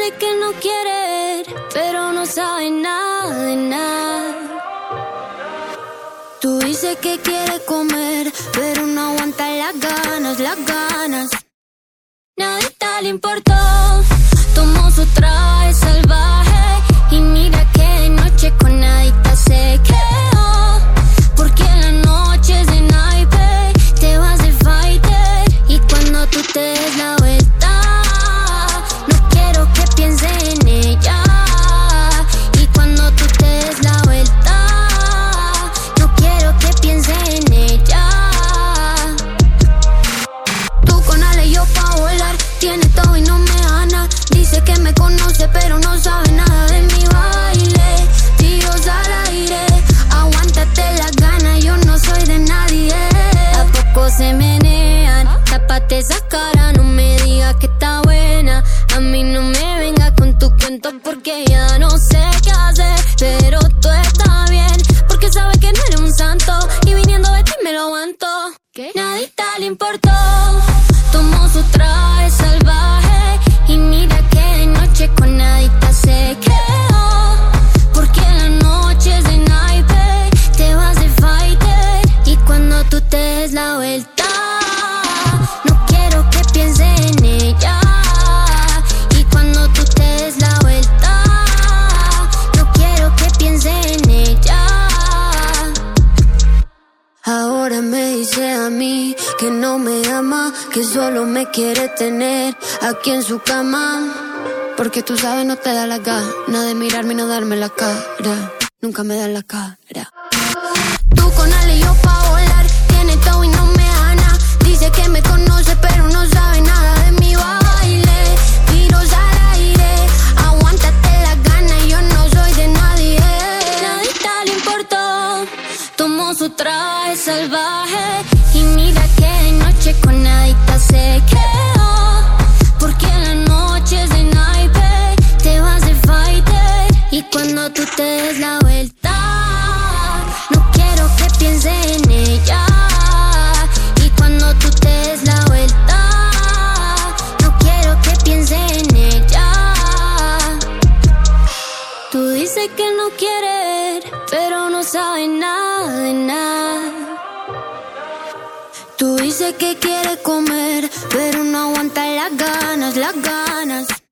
dice que no quiere, pero no sabe nada de nada. Tú dices que quiere comer, pero no aguanta las ganas, las ganas. Nadita le importó, tomó su traje salvaje y mira que de noche con nadita se quedó. Porque en las noches de naipe te vas de fighter y cuando tú te des la vuelta no quiero que piense en ella. Y cuando tú te des la vuelta no quiero que piense en ella. Tú con Ale y yo pa' volar, tiene todo y no me gana. Dice que me conoce pero no sabe nada de mi baile. Tiros al aire, aguántate las ganas, yo no soy de nadie. ¿A poco se menean? Tápate esa cara, no me digas que está buena. A mí no me venga con tu cuento porque ya no sé qué hacer. Pero tú estás bien, porque sabes que no eres un santo y viniendo de ti me lo aguanto. ¿Qué? Nadita le importó, tomó su traje salvaje y mira que de noche con nadita se quedó. Porque en las noches de naipe te vas de fighter y cuando tú te des la vuelta no quiero que piense en ella. Y cuando tú te des la vuelta no quiero que piense en ella. Ahora me dice a mí que no me ama, que solo me quiere tener aquí en su cama. Porque tú sabes no te da la gana de mirarme y no darme la cara. Nunca me da la cara. Tú con Ale y yo pa' volar, tiene todo y no me gana. Dice que me conoce pero no sabe nada de mi baile. Tiros al aire, aguántate las ganas, yo no soy de nadie. Nadita le importó, tomó su traje salvaje y mira que de noche con nadita se quedó. Porque en las noches de naipe te vas de fighter y cuando tú te des la vuelta no quiero que piense en ella. Y cuando tú te des la vuelta no quiero que piense en ella. Tú dices que no quiere, pero no sabe nada de nada. Tú dices que quiere comer, pero no aguanta las ganas, las ganas.